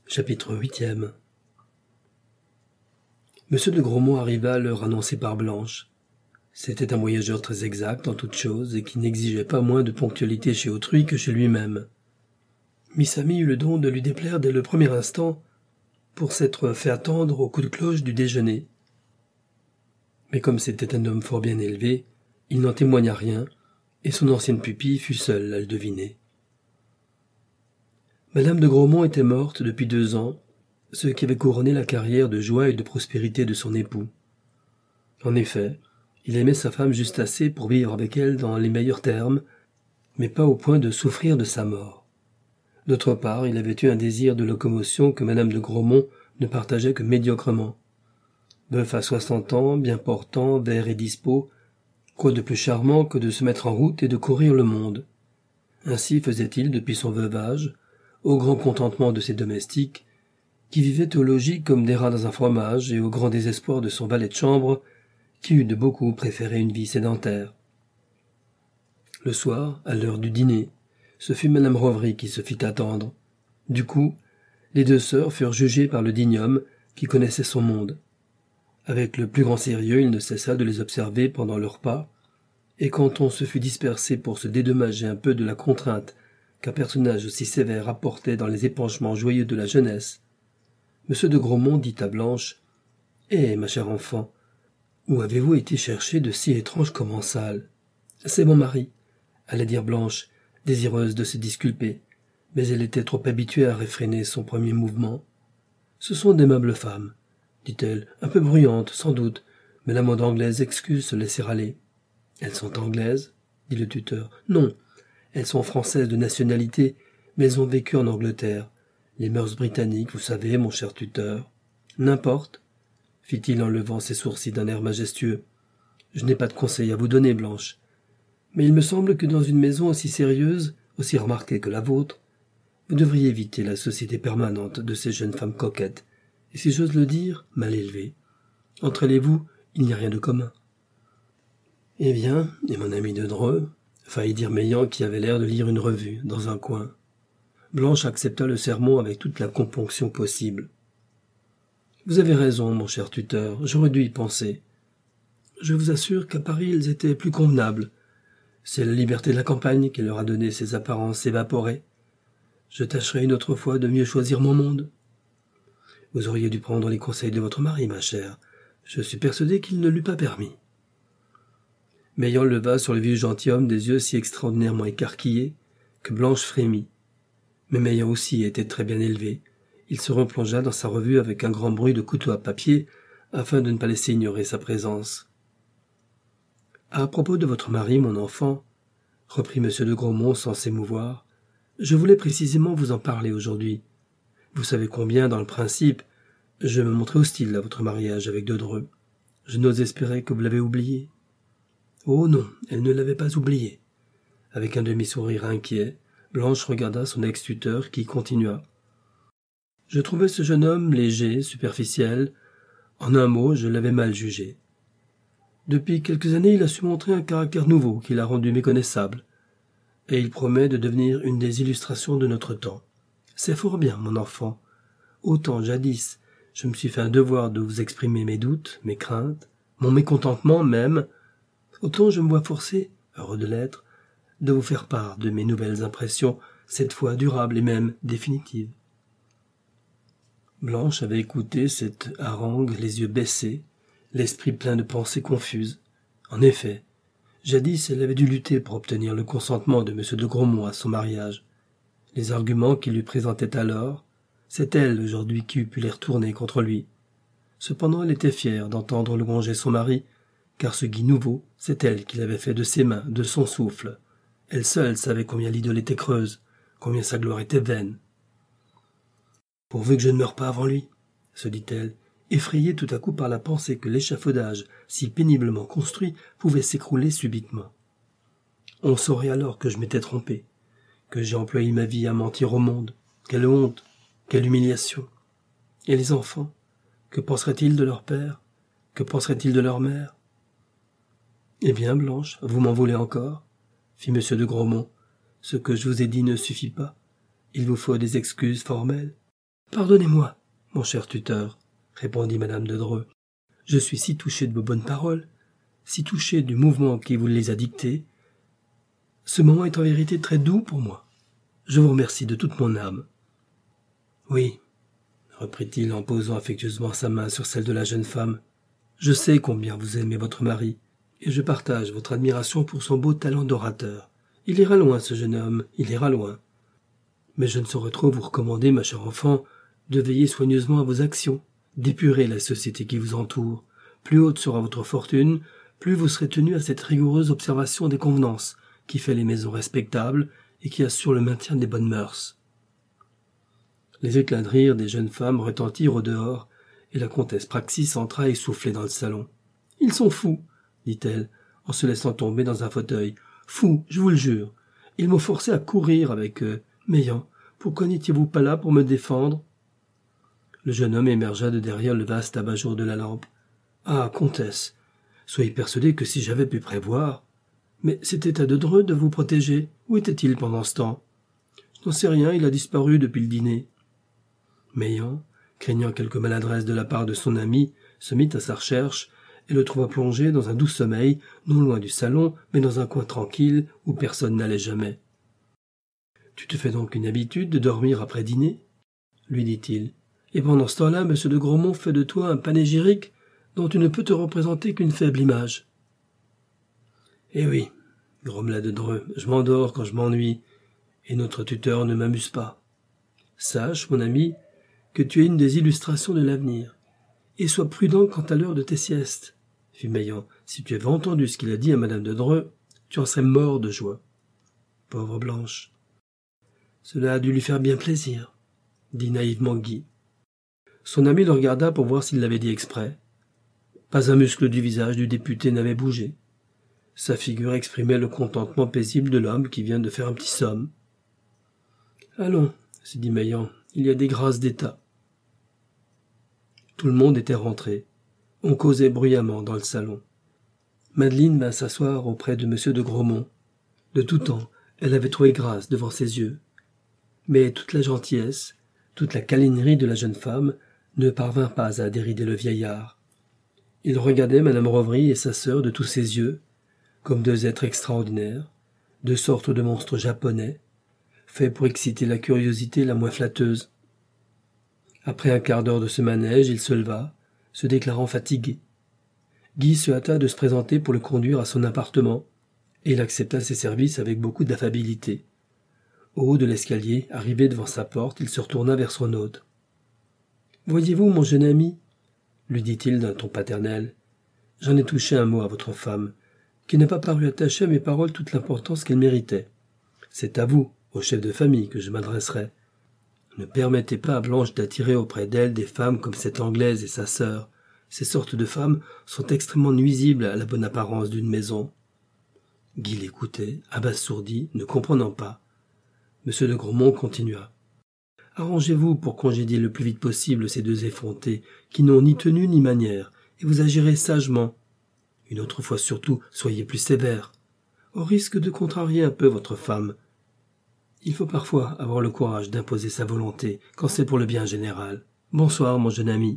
Chapitre 8. Monsieur de Grosmont arriva à l'heure annoncée par Blanche. C'était un voyageur très exact en toutes choses et qui n'exigeait pas moins de ponctualité chez autrui que chez lui-même. Miss Amy eut le don de lui déplaire dès le premier instant pour s'être fait attendre au coup de cloche du déjeuner. Mais comme c'était un homme fort bien élevé, il n'en témoigna rien, et son ancienne pupille fut seule à le deviner. Madame de Grosmont était morte depuis 2 ans, ce qui avait couronné la carrière de joie et de prospérité de son époux. En effet, il aimait sa femme juste assez pour vivre avec elle dans les meilleurs termes, mais pas au point de souffrir de sa mort. D'autre part, il avait eu un désir de locomotion que madame de Grosmont ne partageait que médiocrement. Veuf à 60 ans, bien portant, vert et dispos, quoi de plus charmant que de se mettre en route et de courir le monde. Ainsi faisait-il depuis son veuvage, au grand contentement de ses domestiques, qui vivaient au logis comme des rats dans un fromage, et au grand désespoir de son valet de chambre, qui eût de beaucoup préféré une vie sédentaire. Le soir, à l'heure du dîner, ce fut madame Revry qui se fit attendre. Du coup, les 2 sœurs furent jugées par le digne homme qui connaissait son monde. Avec le plus grand sérieux, il ne cessa de les observer pendant leur repas, et quand on se fut dispersé pour se dédommager un peu de la contrainte qu'un personnage aussi sévère apportait dans les épanchements joyeux de la jeunesse, M. de Grosmont dit à Blanche : « Eh, ma chère enfant, où avez-vous été chercher de si étranges commensales ? » « C'est mon mari, » allait dire Blanche, désireuse de se disculper, mais elle était trop habituée à réfréner son premier mouvement. « Ce sont d'aimables femmes, » dit-elle, un peu bruyantes, sans doute, mais la mode anglaise excuse se laisser aller. « Elles sont anglaises ?» dit le tuteur. « Non, elles sont françaises de nationalité, mais elles ont vécu en Angleterre. Les mœurs britanniques, vous savez, mon cher tuteur. »« N'importe, » fit-il en levant ses sourcils d'un air majestueux. « Je n'ai pas de conseil à vous donner, Blanche. Mais il me semble que dans une maison aussi sérieuse, aussi remarquée que la vôtre, vous devriez éviter la société permanente de ces jeunes femmes coquettes, et si j'ose le dire, mal élevées. Entre elles et vous, il n'y a rien de commun. » « Eh bien, et mon ami de Dreux ?» faillit dire Meillant qui avait l'air de lire une revue, dans un coin. Blanche accepta le sermon avec toute la componction possible. « Vous avez raison, mon cher tuteur, j'aurais dû y penser. Je vous assure qu'à Paris, ils étaient plus convenables. C'est la liberté de la campagne qui leur a donné ces apparences évaporées. Je tâcherai une autre fois de mieux choisir mon monde. Vous auriez dû prendre les conseils de votre mari, ma chère. Je suis persuadé qu'il ne l'eût pas permis. » Meillant leva sur le vieux gentilhomme des yeux si extraordinairement écarquillés que Blanche frémit. Mais Meillant aussi était très bien élevé. Il se replongea dans sa revue avec un grand bruit de couteau à papier afin de ne pas laisser ignorer sa présence. « À propos de votre mari, mon enfant, » reprit M. de Grosmont sans s'émouvoir, « je voulais précisément vous en parler aujourd'hui. Vous savez combien, dans le principe, je me montrais hostile à votre mariage avec de Dreux. Je n'ose espérer que vous l'avez oublié. » Oh non, elle ne l'avait pas oublié. Avec un demi-sourire inquiet, Blanche regarda son ex-tuteur qui continua. « Je trouvais ce jeune homme léger, superficiel. En un mot, je l'avais mal jugé. Depuis quelques années, il a su montrer un caractère nouveau qui l'a rendu méconnaissable. Et il promet de devenir une des illustrations de notre temps. C'est fort bien, mon enfant. Autant jadis, je me suis fait un devoir de vous exprimer mes doutes, mes craintes, mon mécontentement même, autant je me vois forcé, heureux de l'être, de vous faire part de mes nouvelles impressions, cette fois durables et même définitives. » Blanche avait écouté cette harangue les yeux baissés, l'esprit plein de pensées confuses. En effet, jadis elle avait dû lutter pour obtenir le consentement de M. de Grosmont à son mariage. Les arguments qu'il lui présentait alors, c'est elle aujourd'hui qui eût pu les retourner contre lui. Cependant elle était fière d'entendre louanger son mari, car ce Guy nouveau, c'est elle qui l'avait fait de ses mains, de son souffle. Elle seule savait combien l'idole était creuse, combien sa gloire était vaine. « Pourvu que je ne meure pas avant lui, » se dit-elle, effrayée tout à coup par la pensée que l'échafaudage, si péniblement construit, pouvait s'écrouler subitement. On saurait alors que je m'étais trompé, que j'ai employé ma vie à mentir au monde. Quelle honte, quelle humiliation. Et les enfants, que penseraient-ils de leur père? Que penseraient-ils de leur mère? « Eh bien, Blanche, vous m'en voulez encore ?» fit M. de Grosmont. « Ce que je vous ai dit ne suffit pas. Il vous faut des excuses formelles. « Pardonnez-moi, mon cher tuteur, répondit madame de Dreux. Je suis si touché de vos bonnes paroles, si touché du mouvement qui vous les a dictées. Ce moment est en vérité très doux pour moi. Je vous remercie de toute mon âme. » « Oui, » reprit-il en posant affectueusement sa main sur celle de la jeune femme, « je sais combien vous aimez votre mari, et je partage votre admiration pour son beau talent d'orateur. Il ira loin, ce jeune homme, il ira loin. Mais je ne saurais trop vous recommander, ma chère enfant, de veiller soigneusement à vos actions, d'épurer la société qui vous entoure. Plus haute sera votre fortune, plus vous serez tenu à cette rigoureuse observation des convenances, qui fait les maisons respectables et qui assure le maintien des bonnes mœurs. » Les éclats de rire des jeunes femmes retentirent au dehors, et la comtesse Praxis entra essoufflée dans le salon. « Ils sont fous, dit-elle, en se laissant tomber dans un fauteuil. « Fous, je vous le jure. Ils m'ont forcé à courir avec eux. Meillant, pourquoi n'étiez-vous pas là pour me défendre ?» Le jeune homme émergea de derrière le vaste abat-jour de la lampe. « Ah, comtesse, soyez persuadée que si j'avais pu prévoir... Mais c'était à de Dreux de vous protéger. Où était-il pendant ce temps ? » « Je n'en sais rien, il a disparu depuis le dîner. » Meillant, craignant quelque maladresse de la part de son ami, se mit à sa recherche et le trouva plongé dans un doux sommeil, non loin du salon, mais dans un coin tranquille où personne n'allait jamais. « Tu te fais donc une habitude de dormir après dîner ?» lui dit-il. « Et pendant ce temps-là, M. de Grosmont fait de toi un panégyrique dont tu ne peux te représenter qu'une faible image. »« Eh oui, » grommela de Dreux, « je m'endors quand je m'ennuie, et notre tuteur ne m'amuse pas. Sache, mon ami, que tu es une des illustrations de l'avenir, et sois prudent quant à l'heure de tes siestes. » fit Meillant. « Si tu avais entendu ce qu'il a dit à madame de Dreux, tu en serais mort de joie. » Pauvre Blanche. « Cela a dû lui faire bien plaisir, » dit naïvement Guy. Son ami le regarda pour voir s'il l'avait dit exprès. Pas un muscle du visage du député n'avait bougé. Sa figure exprimait le contentement paisible de l'homme qui vient de faire un petit somme. « Allons, » se dit Meillant, « il y a des grâces d'État. » Tout le monde était rentré. On causait bruyamment dans le salon. Madeleine vint s'asseoir auprès de M. de Grosmont. De tout temps, elle avait trouvé grâce devant ses yeux. Mais toute la gentillesse, toute la câlinerie de la jeune femme ne parvint pas à dérider le vieillard. Il regardait Madame Revry et sa sœur de tous ses yeux, comme deux êtres extraordinaires, deux sortes de monstres japonais, faits pour exciter la curiosité la moins flatteuse. Après un quart d'heure de ce manège, il se leva, se déclarant fatigué. Guy se hâta de se présenter pour le conduire à son appartement, et il accepta ses services avec beaucoup d'affabilité. Au haut de l'escalier, arrivé devant sa porte, il se retourna vers son hôte. « Voyez-vous, mon jeune ami, » lui dit-il d'un ton paternel, « j'en ai touché un mot à votre femme, qui n'a pas paru attacher à mes paroles toute l'importance qu'elles méritaient. C'est à vous, au chef de famille, que je m'adresserai. Ne permettez pas à Blanche d'attirer auprès d'elle des femmes comme cette Anglaise et sa sœur. Ces sortes de femmes sont extrêmement nuisibles à la bonne apparence d'une maison. » Guy l'écoutait, abasourdi, ne comprenant pas. M. de Grosmont continua. « Arrangez-vous pour congédier le plus vite possible ces deux effrontés, qui n'ont ni tenue ni manière, et vous agirez sagement. Une autre fois surtout, soyez plus sévère, au risque de contrarier un peu votre femme. Il faut parfois avoir le courage d'imposer sa volonté, quand c'est pour le bien général. Bonsoir, mon jeune ami. »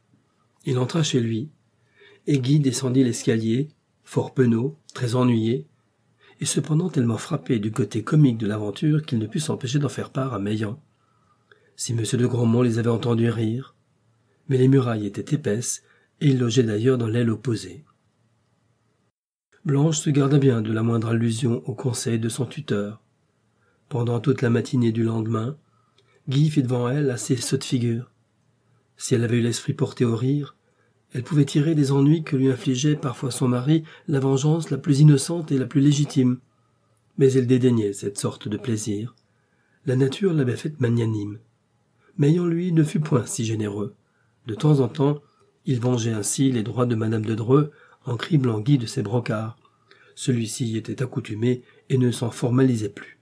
Il entra chez lui, et Guy descendit l'escalier, fort penaud, très ennuyé, et cependant tellement frappé du côté comique de l'aventure qu'il ne put s'empêcher d'en faire part à Meillant. Si M. de Grosmont les avait entendus rire, mais les murailles étaient épaisses, et il logeait d'ailleurs dans l'aile opposée. Blanche se garda bien de la moindre allusion au conseil de son tuteur. Pendant toute la matinée du lendemain, Guy fit devant elle assez sotte figure. Si elle avait eu l'esprit porté au rire, elle pouvait tirer des ennuis que lui infligeait parfois son mari la vengeance la plus innocente et la plus légitime. Mais elle dédaignait cette sorte de plaisir. La nature l'avait faite magnanime. Meillant, lui, ne fut point si généreux. De temps en temps, il vengeait ainsi les droits de madame de Dreux en criblant Guy de ses brocards. Celui-ci y était accoutumé et ne s'en formalisait plus.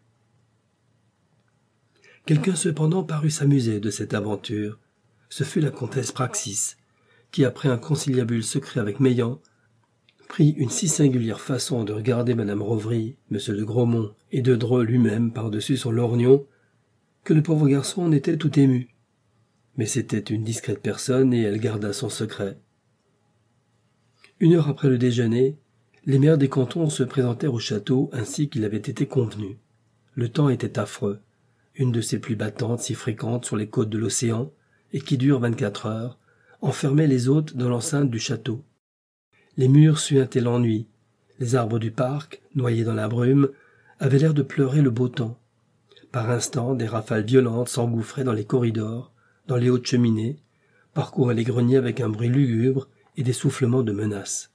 Quelqu'un cependant parut s'amuser de cette aventure. Ce fut la comtesse Praxis, qui, après un conciliabule secret avec Meillant, prit une si singulière façon de regarder madame Revry, M. de Grosmont et de Dreux lui-même par-dessus son lorgnon, que le pauvre garçon en était tout ému. Mais c'était une discrète personne et elle garda son secret. 1 heure après le déjeuner, les maires des cantons se présentèrent au château ainsi qu'il avait été convenu. Le temps était affreux, une de ces pluies battantes si fréquentes sur les côtes de l'océan et qui durent 24 heures, enfermait les hôtes dans l'enceinte du château. Les murs suintaient l'ennui, les arbres du parc, noyés dans la brume, avaient l'air de pleurer le beau temps. Par instants, des rafales violentes s'engouffraient dans les corridors, dans les hautes cheminées, parcouraient les greniers avec un bruit lugubre et des soufflements de menaces.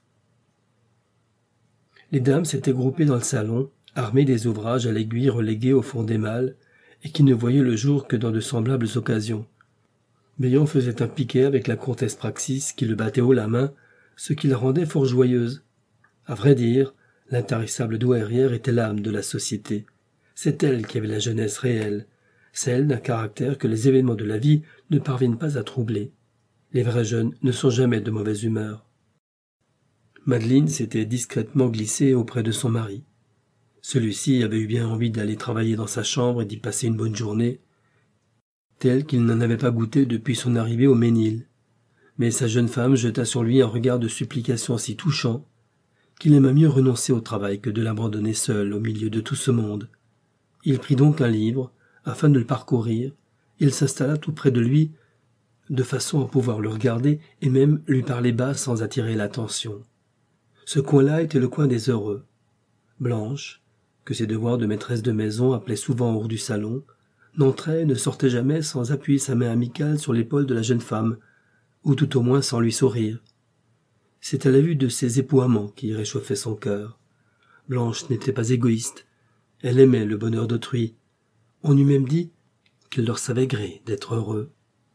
Les dames s'étaient groupées dans le salon, armées des ouvrages à l'aiguille relégués au fond des malles, et qui ne voyaient le jour que dans de semblables occasions. Béant faisait un piquet avec la comtesse Praxis qui le battait haut la main, ce qui la rendait fort joyeuse. À vrai dire, l'intarissable douairière était l'âme de la société. C'est elle qui avait la jeunesse réelle, celle d'un caractère que les événements de la vie ne parviennent pas à troubler. Les vrais jeunes ne sont jamais de mauvaise humeur. Madeleine s'était discrètement glissée auprès de son mari. Celui-ci avait eu bien envie d'aller travailler dans sa chambre et d'y passer une bonne journée, telle qu'il n'en avait pas goûté depuis son arrivée au Ménil. Mais sa jeune femme jeta sur lui un regard de supplication si touchant qu'il aima mieux renoncer au travail que de l'abandonner seul au milieu de tout ce monde. Il prit donc un livre, afin de le parcourir, il s'installa tout près de lui, de façon à pouvoir le regarder et même lui parler bas sans attirer l'attention. Ce coin-là était le coin des heureux. Blanche, que ses devoirs de maîtresse de maison appelaient souvent hors du salon, n'entrait et ne sortait jamais sans appuyer sa main amicale sur l'épaule de la jeune femme, ou tout au moins sans lui sourire. C'était la vue de ses épouaments qui réchauffait son cœur. Blanche n'était pas égoïste. Elle aimait le bonheur d'autrui. On eût même dit qu'il leur savait gré d'être heureux.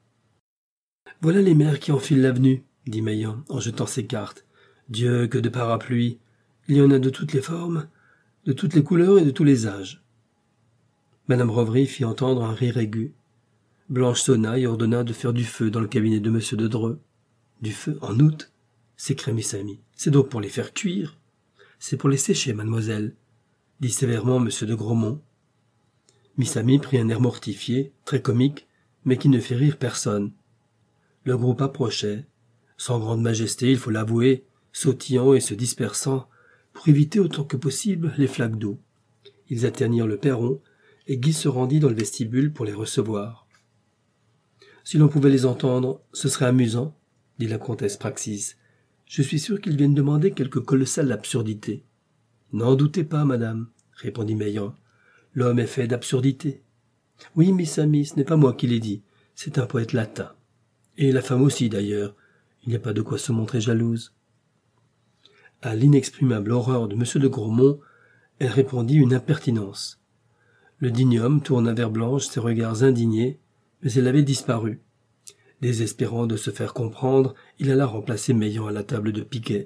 « Voilà les mères qui enfilent l'avenue, » dit Meillant en jetant ses cartes. « Dieu, que de parapluies! Il y en a de toutes les formes, de toutes les couleurs et de tous les âges. » Madame Bovary fit entendre un rire aigu. Blanche sonna et ordonna de faire du feu dans le cabinet de M. de Dreux. « Du feu en août ?» s'écria Miss Amy. « C'est donc pour les faire cuire ?»« C'est pour les sécher, mademoiselle, » dit sévèrement M. de Grosmont. Miss Amy prit un air mortifié, très comique, mais qui ne fit rire personne. Le groupe approchait, sans grande majesté, il faut l'avouer, sautillant et se dispersant, pour éviter autant que possible les flaques d'eau. Ils atteignirent le perron, et Guy se rendit dans le vestibule pour les recevoir. « Si l'on pouvait les entendre, ce serait amusant, » dit la comtesse Praxis. « Je suis sûr qu'ils viennent demander quelque colossale absurdité. »« N'en doutez pas, madame, » répondit Meillant. « L'homme est fait d'absurdité. »« Oui, Miss Amy, ce n'est pas moi qui l'ai dit, c'est un poète latin. Et la femme aussi, d'ailleurs. Il n'y a pas de quoi se montrer jalouse. » À l'inexprimable horreur de M. de Grosmont, elle répondit une impertinence. Le digne homme tourna vers Blanche ses regards indignés, mais elle avait disparu. Désespérant de se faire comprendre, il alla remplacer Meillant à la table de piquet.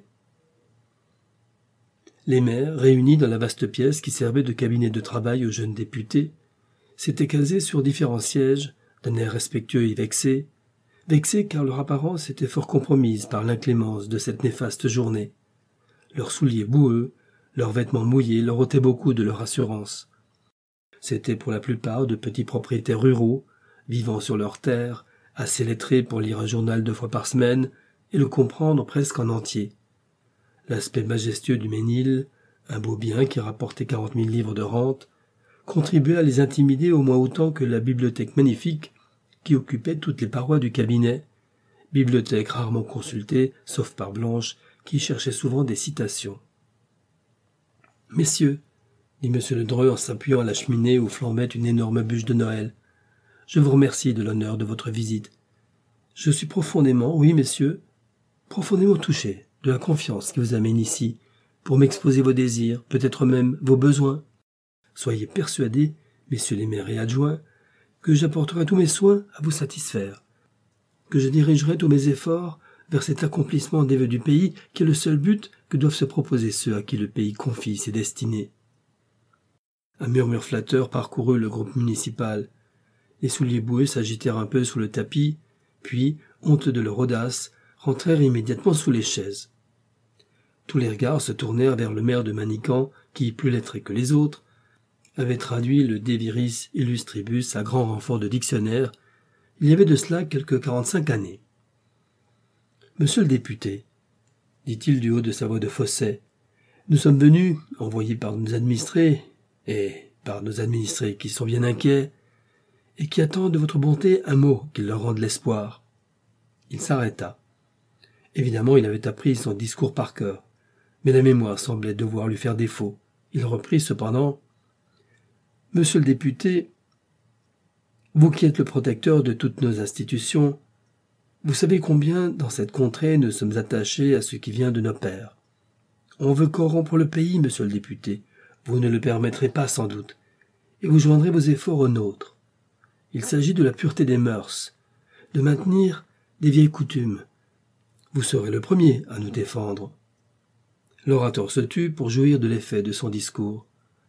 Les mères, réunies dans la vaste pièce qui servait de cabinet de travail aux jeunes députés, s'étaient casées sur différents sièges, d'un air respectueux et vexés car leur apparence était fort compromise par l'inclémence de cette néfaste journée. Leurs souliers boueux, leurs vêtements mouillés leur ôtaient beaucoup de leur assurance. C'étaient pour la plupart de petits propriétaires ruraux, vivant sur leurs terres, assez lettrés pour lire un journal 2 fois par semaine et le comprendre presque en entier. L'aspect majestueux du Ménil, un beau bien qui rapportait 40 000 livres de rente, contribuait à les intimider au moins autant que la bibliothèque magnifique qui occupait toutes les parois du cabinet, bibliothèque rarement consultée, sauf par Blanche, qui cherchait souvent des citations. « Messieurs, » dit M. de Dreux en s'appuyant à la cheminée où flambait une énorme bûche de Noël, « je vous remercie de l'honneur de votre visite. Je suis profondément, oui messieurs, profondément touché de la confiance qui vous amène ici, pour m'exposer vos désirs, peut-être même vos besoins. Soyez persuadés, messieurs les maires et adjoints, que j'apporterai tous mes soins à vous satisfaire, que je dirigerai tous mes efforts vers cet accomplissement des vœux du pays qui est le seul but que doivent se proposer ceux à qui le pays confie ses destinées. » Un murmure flatteur parcourut le groupe municipal. Les souliers boueux s'agitèrent un peu sous le tapis, puis, honteux de leur audace, rentrèrent immédiatement sous les chaises. Tous les regards se tournèrent vers le maire de Manicamp, qui, plus lettré que les autres, avait traduit le De Viris Illustribus à grand renfort de dictionnaire. Il y avait de cela quelque 45 années. « Monsieur le député, dit-il du haut de sa voix de fausset, nous sommes venus, envoyés par nos administrés, et par nos administrés qui sont bien inquiets, et qui attendent de votre bonté un mot qui leur rende l'espoir. » Il s'arrêta. Évidemment, il avait appris son discours par cœur, mais la mémoire semblait devoir lui faire défaut. Il reprit cependant. « Monsieur le député, vous qui êtes le protecteur de toutes nos institutions, vous savez combien, dans cette contrée, nous sommes attachés à ce qui vient de nos pères. On veut corrompre le pays, monsieur le député. Vous ne le permettrez pas sans doute, et vous joindrez vos efforts aux nôtres. Il s'agit de la pureté des mœurs, de maintenir des vieilles coutumes. Vous serez le premier à nous défendre. » L'orateur se tut pour jouir de l'effet de son discours.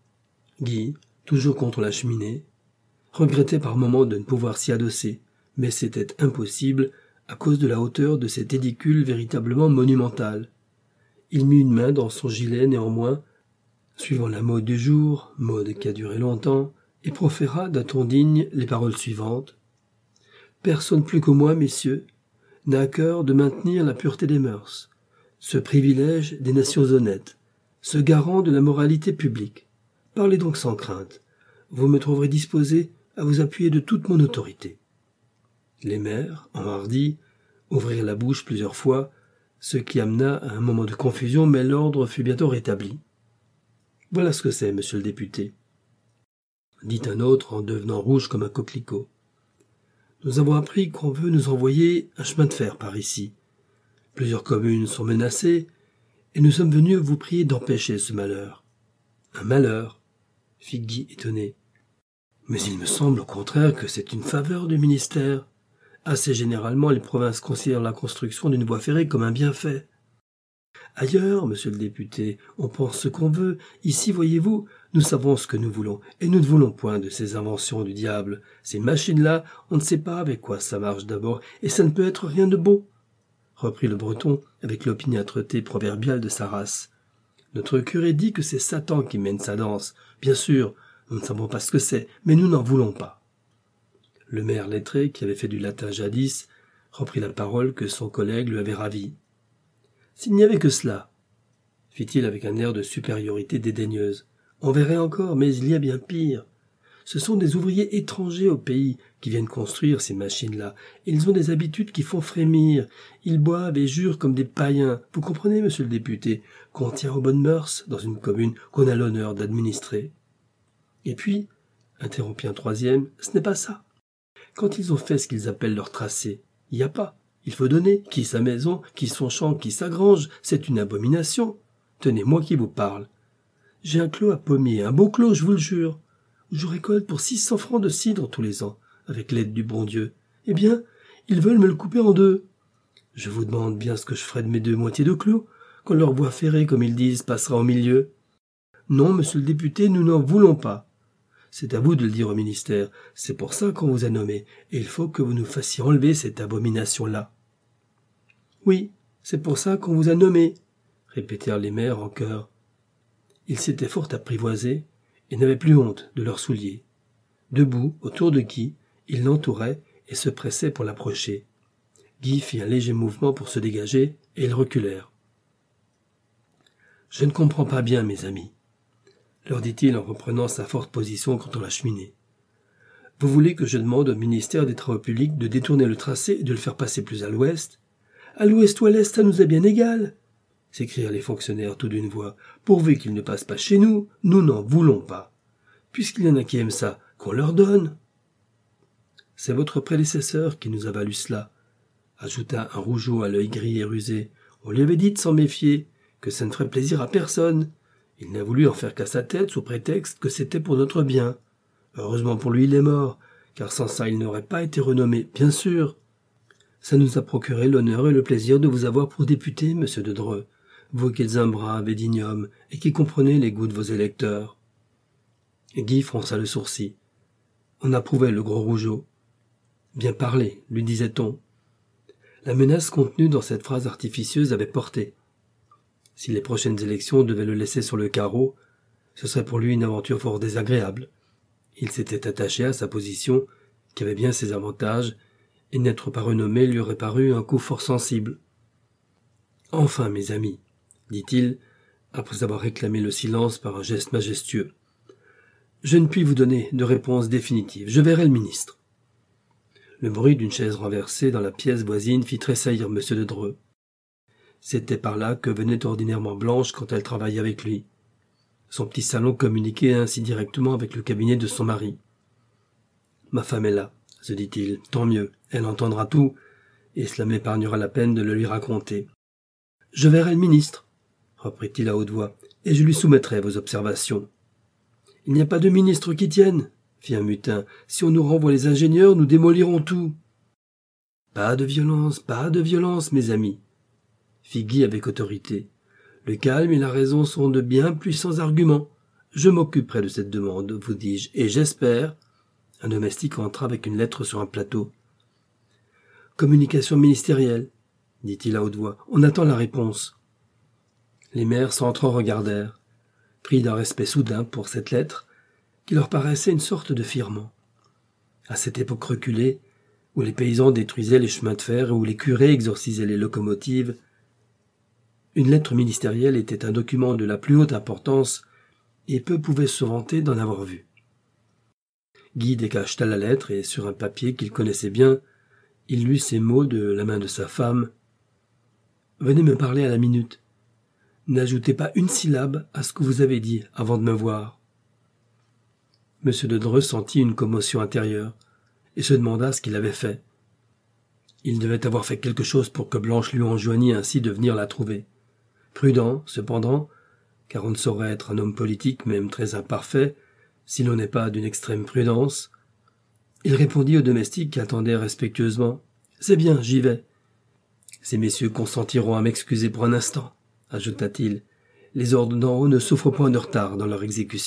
Guy, toujours contre la cheminée, regrettait par moments de ne pouvoir s'y adosser, mais c'était impossible à cause de la hauteur de cet édicule véritablement monumental. Il mit une main dans son gilet néanmoins, suivant la mode du jour, mode qui a duré longtemps, et proféra d'un ton digne les paroles suivantes. « Personne plus que moi, messieurs, n'a à cœur de maintenir la pureté des mœurs, ce privilège des nations honnêtes, ce garant de la moralité publique. Parlez donc sans crainte, vous me trouverez disposé à vous appuyer de toute mon autorité. » Les maires, enhardis, ouvrirent la bouche plusieurs fois, ce qui amena à un moment de confusion, mais l'ordre fut bientôt rétabli. « Voilà ce que c'est, monsieur le député, » dit un autre en devenant rouge comme un coquelicot. « Nous avons appris qu'on veut nous envoyer un chemin de fer par ici. Plusieurs communes sont menacées, et nous sommes venus vous prier d'empêcher ce malheur. »« Un malheur ?» fit Guy étonné. « Mais il me semble au contraire que c'est une faveur du ministère. Assez généralement, les provinces considèrent la construction d'une voie ferrée comme un bienfait. Ailleurs, monsieur le député, on pense ce qu'on veut. Ici, voyez-vous, nous savons ce que nous voulons, et nous ne voulons point de ces inventions du diable. Ces machines-là, on ne sait pas avec quoi ça marche d'abord, et ça ne peut être rien de bon. » reprit le Breton avec l'opiniâtreté proverbiale de sa race. « Notre curé dit que c'est Satan qui mène sa danse. Bien sûr, nous ne savons pas ce que c'est, mais nous n'en voulons pas. » Le maire lettré, qui avait fait du latin jadis, reprit la parole que son collègue lui avait ravie. « S'il n'y avait que cela, fit-il avec un air de supériorité dédaigneuse, on verrait encore, mais il y a bien pire. Ce sont des ouvriers étrangers au pays qui viennent construire ces machines-là. Ils ont des habitudes qui font frémir. Ils boivent et jurent comme des païens. Vous comprenez, monsieur le député, qu'on tient aux bonnes mœurs dans une commune qu'on a l'honneur d'administrer. Et puis, interrompit un troisième, ce n'est pas ça. Quand ils ont fait ce qu'ils appellent leur tracé, il n'y a pas. Il faut donner. Qui sa maison, qui son champ, qui sa grange. C'est une abomination. Tenez, moi qui vous parle. J'ai un clos à pommier, un beau clos, je vous le jure. Je récolte pour 600 francs de cidre tous les ans, avec l'aide du bon Dieu. Eh bien, ils veulent me le couper en deux. Je vous demande bien ce que je ferai de mes deux moitiés de clos, quand leur voie ferrée, comme ils disent, passera au milieu. Non, monsieur le député, nous n'en voulons pas. C'est à vous de le dire au ministère, c'est pour ça qu'on vous a nommé, et il faut que vous nous fassiez enlever cette abomination-là. Oui, c'est pour ça qu'on vous a nommé, répétèrent les maires en chœur. Ils s'étaient fort apprivoisés, et n'avaient plus honte de leurs souliers. Debout, autour de Guy, ils l'entouraient et se pressaient pour l'approcher. Guy fit un léger mouvement pour se dégager, et ils reculèrent. « Je ne comprends pas bien, mes amis, » leur dit-il en reprenant sa forte position contre la cheminée. « Vous voulez que je demande au ministère des Travaux publics de détourner le tracé et de le faire passer plus à l'ouest ? À l'ouest ou à l'est, ça nous est bien égal !» s'écrièrent les fonctionnaires tout d'une voix. « Pourvu qu'ils ne passent pas chez nous, nous n'en voulons pas. Puisqu'il y en a qui aiment ça, qu'on leur donne. » « C'est votre prédécesseur qui nous a valu cela, » ajouta un rougeau à l'œil gris et rusé. « On lui avait dit de s'en méfier, que ça ne ferait plaisir à personne. Il n'a voulu en faire qu'à sa tête sous prétexte que c'était pour notre bien. Heureusement pour lui, il est mort, car sans ça il n'aurait pas été renommé, bien sûr. Ça nous a procuré l'honneur et le plaisir de vous avoir pour député, monsieur de Dreux, vous qui êtes un brave et digne homme, et qui comprenez les goûts de vos électeurs. » Guy fronça le sourcil. On approuvait le gros rougeau. « Bien parlé, lui disait-on. » La menace contenue dans cette phrase artificieuse avait porté. Si les prochaines élections devaient le laisser sur le carreau, ce serait pour lui une aventure fort désagréable. Il s'était attaché à sa position, qui avait bien ses avantages, et n'être pas renommé lui aurait paru un coup fort sensible. « Enfin, mes amis, dit-il, après avoir réclamé le silence par un geste majestueux. Je ne puis vous donner de réponse définitive. Je verrai le ministre. Le bruit d'une chaise renversée dans la pièce voisine fit tressaillir M. de Dreux. C'était par là que venait ordinairement Blanche quand elle travaillait avec lui. Son petit salon communiquait ainsi directement avec le cabinet de son mari. « Ma femme est là, se dit-il, tant mieux, elle entendra tout, et cela m'épargnera la peine de le lui raconter. Je verrai le ministre, reprit-il à haute voix, et je lui soumettrai vos observations. Il n'y a pas de ministre qui tienne, fit un mutin. Si on nous renvoie les ingénieurs, nous démolirons tout. Pas de violence, mes amis, fit Guy avec autorité. Le calme et la raison sont de bien puissants arguments. Je m'occuperai de cette demande, vous dis-je, et j'espère... Un domestique entra avec une lettre sur un plateau. Communication ministérielle, dit-il à haute voix. On attend la réponse. Les maires s'entre-regardèrent, pris d'un respect soudain pour cette lettre, qui leur paraissait une sorte de firmament. À cette époque reculée, où les paysans détruisaient les chemins de fer et où les curés exorcisaient les locomotives, une lettre ministérielle était un document de la plus haute importance, et peu pouvaient se vanter d'en avoir vu. Guy décacheta la lettre, et sur un papier qu'il connaissait bien, il lut ces mots de la main de sa femme. « Venez me parler à la minute. N'ajoutez pas une syllabe à ce que vous avez dit avant de me voir. » M. de Dreux sentit une commotion intérieure, et se demanda ce qu'il avait fait. Il devait avoir fait quelque chose pour que Blanche lui enjoignît ainsi de venir la trouver. Prudent, cependant, car on ne saurait être un homme politique, même très imparfait, si l'on n'est pas d'une extrême prudence, il répondit au domestique qui attendait respectueusement. « C'est bien, j'y vais. »« Ces messieurs consentiront à m'excuser pour un instant, » ajouta-t-il. « Les ordres d'en haut ne souffrent point de retard dans leur exécution. »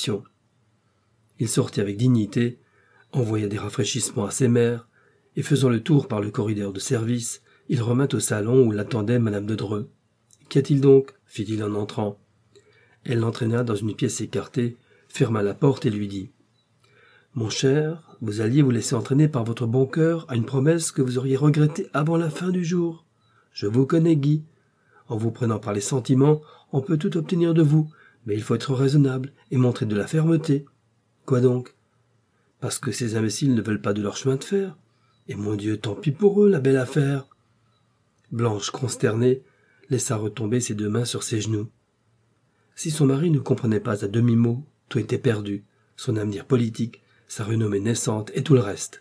Il sortit avec dignité, envoya des rafraîchissements à ses mères, et faisant le tour par le corridor de service, il revint au salon où l'attendait madame de Dreux. « Qu'y a-t-il donc » fit-il en entrant. Elle l'entraîna dans une pièce écartée, ferma la porte et lui dit « Mon cher, vous alliez vous laisser entraîner par votre bon cœur à une promesse que vous auriez regrettée avant la fin du jour. Je vous connais, Guy. En vous prenant par les sentiments, on peut tout obtenir de vous, mais il faut être raisonnable et montrer de la fermeté. Quoi donc? Parce que ces imbéciles ne veulent pas de leur chemin de fer. Et mon Dieu, tant pis pour eux, la belle affaire. » Blanche, consternée, laissa retomber ses deux mains sur ses genoux. Si son mari ne comprenait pas à demi-mot, tout était perdu, son avenir politique, sa renommée naissante et tout le reste.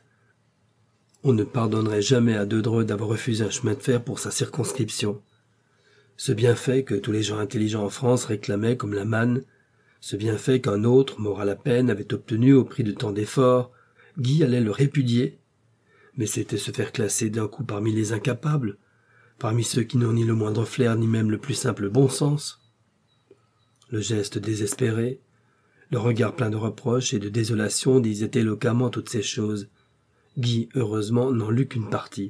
On ne pardonnerait jamais à de Dreux d'avoir refusé un chemin de fer pour sa circonscription. Ce bienfait que tous les gens intelligents en France réclamaient comme la manne, ce bienfait qu'un autre, mort à la peine, avait obtenu au prix de tant d'efforts, Guy allait le répudier. Mais c'était se faire classer d'un coup parmi les incapables, parmi ceux qui n'ont ni le moindre flair ni même le plus simple bon sens. Le geste désespéré, le regard plein de reproches et de désolation disaient éloquemment toutes ces choses. Guy, heureusement, n'en lut qu'une partie.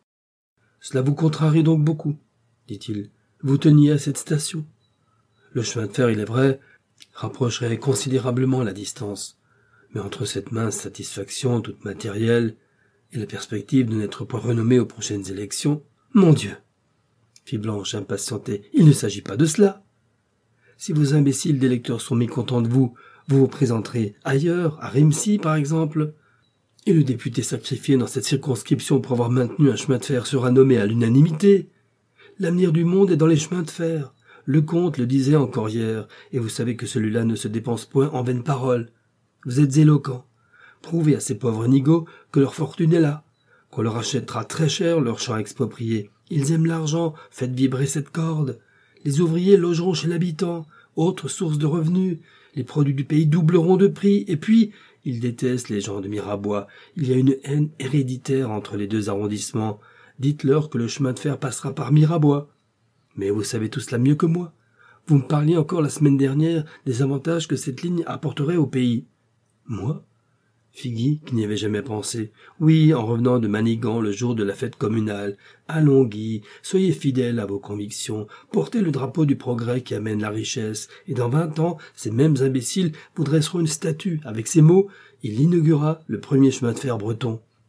« Cela vous contrarie donc beaucoup, dit-il. Vous teniez à cette station. Le chemin de fer, il est vrai, rapprocherait considérablement la distance. Mais entre cette mince satisfaction toute matérielle et la perspective de n'être point renommé aux prochaines élections, mon Dieu, fit Blanche impatientée, il ne s'agit pas de cela. Si vos imbéciles d'électeurs sont mécontents de vous, vous vous présenterez ailleurs, à Rimsey par exemple, et le député sacrifié dans cette circonscription pour avoir maintenu un chemin de fer sera nommé à l'unanimité. L'avenir du monde est dans les chemins de fer. Le comte le disait encore hier, et vous savez que celui-là ne se dépense point en vaines paroles. Vous êtes éloquent. Prouvez à ces pauvres nigauds que leur fortune est là, qu'on leur achètera très cher leurs champs expropriés. Ils aiment l'argent, faites vibrer cette corde. Les ouvriers logeront chez l'habitant, autre source de revenus. Les produits du pays doubleront de prix, et puis, ils détestent les gens de Mirabois. Il y a une haine héréditaire entre les deux arrondissements. Dites-leur que le chemin de fer passera par Mirabois. Mais vous savez tout cela mieux que moi. Vous me parliez encore la semaine dernière des avantages que cette ligne apporterait au pays. Moi? Fit Guy, qui n'y avait jamais pensé. Oui, en revenant de Manigan le jour de la fête communale. Allons, Guy, soyez fidèle à vos convictions, portez le drapeau du progrès qui amène la richesse, et dans 20 ans, ces mêmes imbéciles vous dresseront une statue. Avec ces mots, il inaugura le premier chemin de fer breton.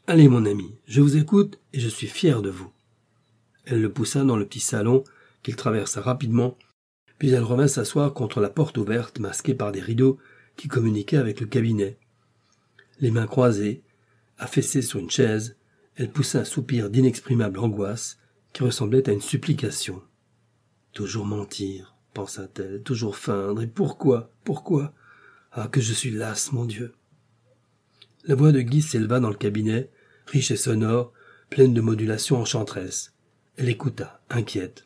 Allez, mon ami, je vous écoute et je suis fier de vous. Elle le poussa dans le petit salon qu'il traversa rapidement, puis elle revint s'asseoir contre la porte ouverte masquée par des rideaux qui communiquaient avec le cabinet. Les mains croisées, affaissée sur une chaise, elle poussa un soupir d'inexprimable angoisse qui ressemblait à une supplication. Toujours mentir, pensa-t-elle, toujours feindre, et pourquoi? Ah, que je suis lasse, mon Dieu! La voix de Guy s'éleva dans le cabinet, riche et sonore, pleine de modulations enchanteresses. Elle écouta, inquiète.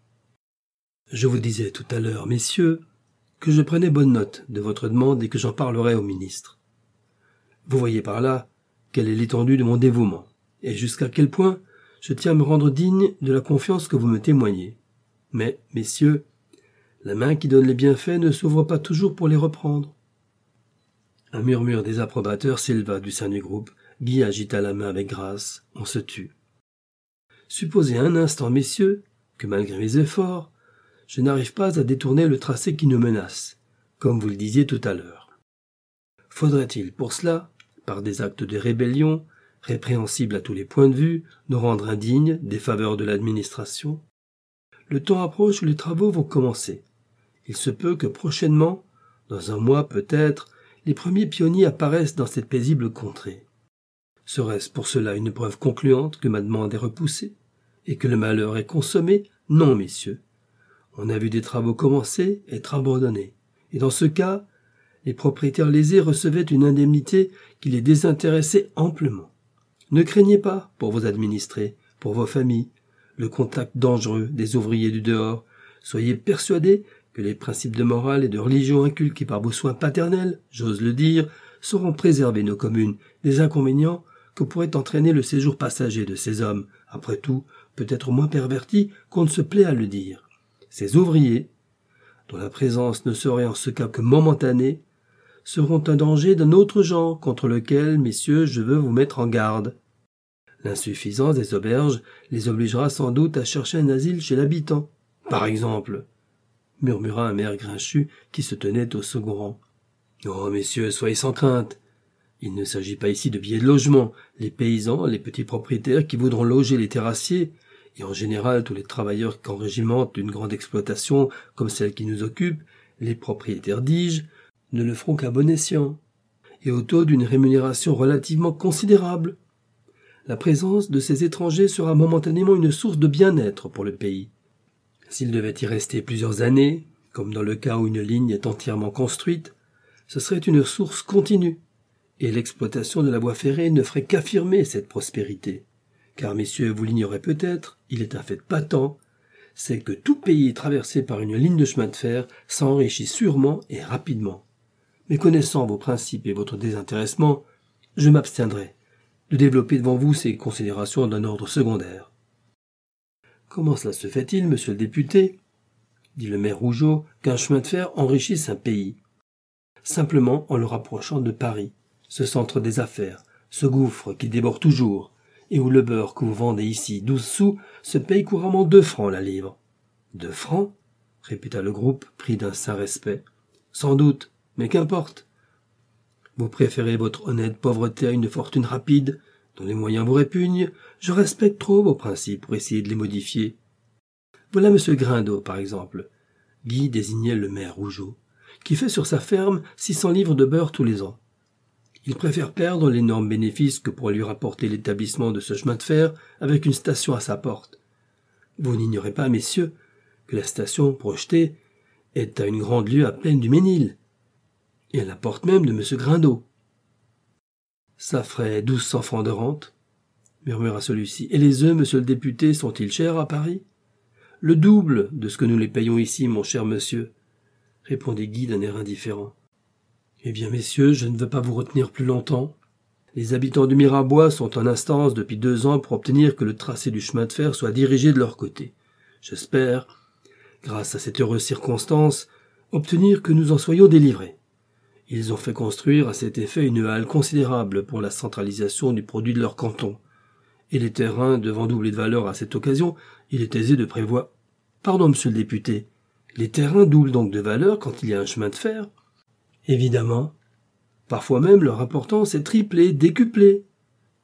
Je vous disais tout à l'heure, messieurs, que je prenais bonne note de votre demande et que j'en parlerai au ministre. Vous voyez par là quelle est l'étendue de mon dévouement, et jusqu'à quel point je tiens à me rendre digne de la confiance que vous me témoignez. Mais, messieurs, la main qui donne les bienfaits ne s'ouvre pas toujours pour les reprendre. Un murmure désapprobateur s'éleva du sein du groupe. Guy agita la main avec grâce. On se tut. Supposez un instant, messieurs, que malgré mes efforts, je n'arrive pas à détourner le tracé qui nous menace, comme vous le disiez tout à l'heure. Faudrait-il pour cela, par des actes de rébellion, répréhensibles à tous les points de vue, nous rendre indignes des faveurs de l'administration? Le temps approche où les travaux vont commencer. Il se peut que prochainement, dans un mois peut-être, les premiers pionniers apparaissent dans cette paisible contrée. Serait-ce pour cela une preuve concluante que ma demande est repoussée, et que le malheur est consommé? Non, messieurs. On a vu des travaux commencer, être abandonnés, et dans ce cas, les propriétaires lésés recevaient une indemnité qui les désintéressait amplement. Ne craignez pas, pour vos administrés, pour vos familles, le contact dangereux des ouvriers du dehors. Soyez persuadés que les principes de morale et de religion inculqués par vos soins paternels, j'ose le dire, sauront préserver nos communes des inconvénients que pourrait entraîner le séjour passager de ces hommes, après tout, peut-être moins pervertis qu'on ne se plaît à le dire. Ces ouvriers, dont la présence ne serait en ce cas que momentanée, seront un danger d'un autre genre contre lequel, messieurs, je veux vous mettre en garde. L'insuffisance des auberges les obligera sans doute à chercher un asile chez l'habitant, par exemple, murmura un maire grinchu qui se tenait au second rang. Oh, messieurs, soyez sans crainte. Il ne s'agit pas ici de billets de logement. Les paysans, les petits propriétaires qui voudront loger les terrassiers, et en général tous les travailleurs qu'enrégimentent d'une grande exploitation comme celle qui nous occupe, les propriétaires dis-je, ne le feront qu'à bon escient, et au taux d'une rémunération relativement considérable. La présence de ces étrangers sera momentanément une source de bien-être pour le pays. S'il devait y rester plusieurs années, comme dans le cas où une ligne est entièrement construite, ce serait une source continue, et l'exploitation de la voie ferrée ne ferait qu'affirmer cette prospérité. Car, messieurs, vous l'ignorez peut-être, il est un fait patent, c'est que tout pays traversé par une ligne de chemin de fer s'enrichit sûrement et rapidement. Mais connaissant vos principes et votre désintéressement, je m'abstiendrai de développer devant vous ces considérations d'un ordre secondaire. Comment cela se fait-il, monsieur le député, dit le maire Rougeot, qu'un chemin de fer enrichisse un pays? Simplement en le rapprochant de Paris, ce centre des affaires, ce gouffre qui déborde toujours, et où le beurre que vous vendez ici 12 sous se paye couramment 2 francs la livre. 2 francs? Répéta le groupe, pris d'un saint respect. Sans doute, mais qu'importe. Vous préférez votre honnête pauvreté à une fortune rapide, dont les moyens vous répugnent. Je respecte trop vos principes pour essayer de les modifier. Voilà monsieur Grindot, par exemple. Guy désignait le maire Rougeot, qui fait sur sa ferme 600 livres de beurre tous les ans. Il préfère perdre l'énorme bénéfice que pourrait lui rapporter l'établissement de ce chemin de fer avec une station à sa porte. Vous n'ignorez pas, messieurs, que la station projetée est à une grande lieue à plaine du Ménil, et à la porte même de M. Grindot. Ça ferait 1200 francs de rente, murmura celui-ci. Et les œufs, monsieur le député, sont-ils chers à Paris? Le double de ce que nous les payons ici, mon cher monsieur, répondit Guy d'un air indifférent. Eh bien, messieurs, je ne veux pas vous retenir plus longtemps. Les habitants du Mirabois sont en instance depuis 2 ans pour obtenir que le tracé du chemin de fer soit dirigé de leur côté. J'espère, grâce à cette heureuse circonstance, obtenir que nous en soyons délivrés. Ils ont fait construire à cet effet une halle considérable pour la centralisation du produit de leur canton. Et les terrains devant doubler de valeur à cette occasion, il est aisé de prévoir... Pardon, monsieur le député, les terrains doublent donc de valeur quand il y a un chemin de fer? Évidemment. Parfois même leur importance est triplée, décuplée.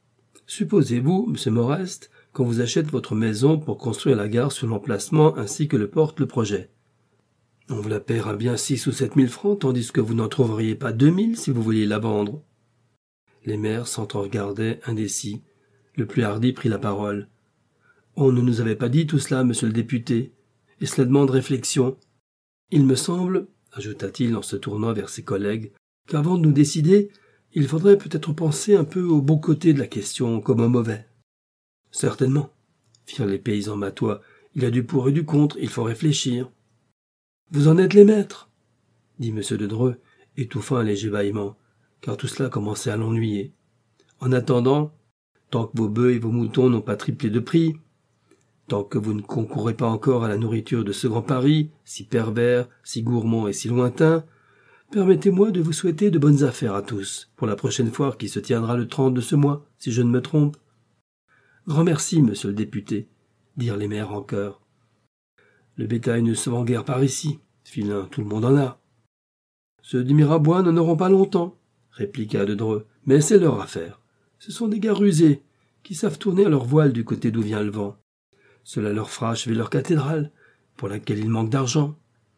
Supposez-vous, M. Morest, qu'on vous achète votre maison pour construire la gare sur l'emplacement ainsi que le porte le projet. On vous la paiera bien 6 ou 7 000 francs, tandis que vous n'en trouveriez pas 2 000 si vous vouliez la vendre. Les maires s'entreregardaient indécis. Le plus hardi prit la parole. On ne nous avait pas dit tout cela, monsieur le député, et cela demande réflexion. Il me semble, ajouta-t-il en se tournant vers ses collègues, qu'avant de nous décider, il faudrait peut-être penser un peu au bon côté de la question comme au mauvais. Certainement, firent les paysans matois, il y a du pour et du contre, il faut réfléchir. Vous en êtes les maîtres, dit M. de Dreux, étouffant un léger bâillement, car tout cela commençait à l'ennuyer. En attendant, tant que vos bœufs et vos moutons n'ont pas triplé de prix, tant que vous ne concourez pas encore à la nourriture de ce grand Paris, si pervers, si gourmand et si lointain, permettez-moi de vous souhaiter de bonnes affaires à tous, pour la prochaine foire qui se tiendra le 30 de ce mois, si je ne me trompe. Grand merci, monsieur le député, dirent les maires en chœur. Le bétail ne se vend guère par ici, fit l'un, tout le monde en a. Ceux du Mirabois n'en auront pas longtemps, répliqua de Dreux, mais c'est leur affaire. Ce sont des gars rusés, qui savent tourner à leur voile du côté d'où vient le vent. Cela leur fera achever leur cathédrale, pour laquelle il manque d'argent.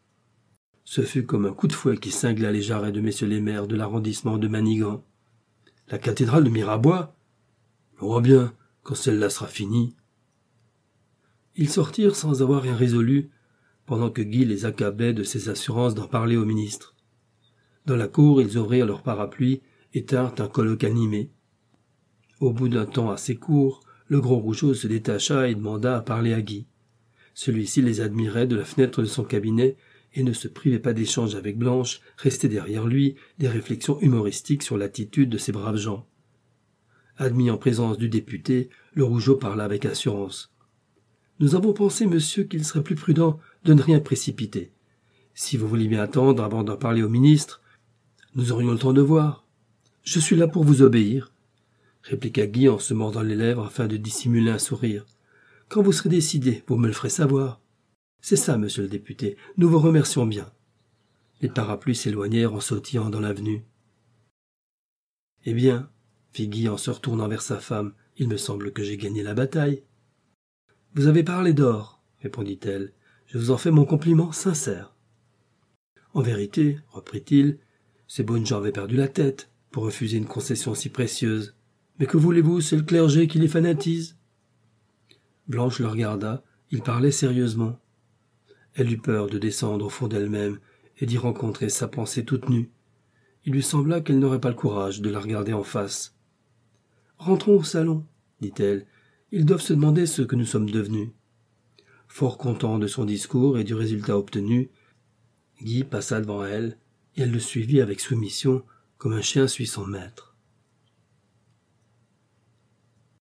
Ce fut comme un coup de fouet qui cingla les jarrets de messieurs les maires de l'arrondissement de Manigan. La cathédrale de Mirabois? Oh bien, quand celle-là sera finie. Ils sortirent sans avoir rien résolu, pendant que Guy les accablait de ses assurances d'en parler au ministre. Dans la cour, ils ouvrirent leur parapluie et tinrent un colloque animé. Au bout d'un temps assez court, le gros Rougeot se détacha et demanda à parler à Guy. Celui-ci les admirait de la fenêtre de son cabinet et ne se privait pas d'échanges avec Blanche, restait derrière lui des réflexions humoristiques sur l'attitude de ces braves gens. Admis en présence du député, le Rougeot parla avec assurance. « Nous avons pensé, monsieur, qu'il serait plus prudent de ne rien précipiter. Si vous vouliez bien attendre avant d'en parler au ministre, nous aurions le temps de voir. Je suis là pour vous obéir, » répliqua Guy en se mordant les lèvres afin de dissimuler un sourire. « Quand vous serez décidé, vous me le ferez savoir. » C'est ça, monsieur le député, nous vous remercions bien. Les parapluies s'éloignèrent en sautillant dans l'avenue. « Eh bien, fit Guy en se retournant vers sa femme, il me semble que j'ai gagné la bataille. »« Vous avez parlé d'or, répondit-elle. Je vous en fais mon compliment sincère. »« En vérité, reprit-il, ces bonnes gens avaient perdu la tête pour refuser une concession si précieuse. Mais que voulez-vous, c'est le clergé qui les fanatise. » Blanche le regarda, il parlait sérieusement. Elle eut peur de descendre au fond d'elle-même et d'y rencontrer sa pensée toute nue. Il lui sembla qu'elle n'aurait pas le courage de la regarder en face. « Rentrons au salon, dit-elle. Ils doivent se demander ce que nous sommes devenus. » Fort content de son discours et du résultat obtenu, Guy passa devant elle, et elle le suivit avec soumission, comme un chien suit son maître.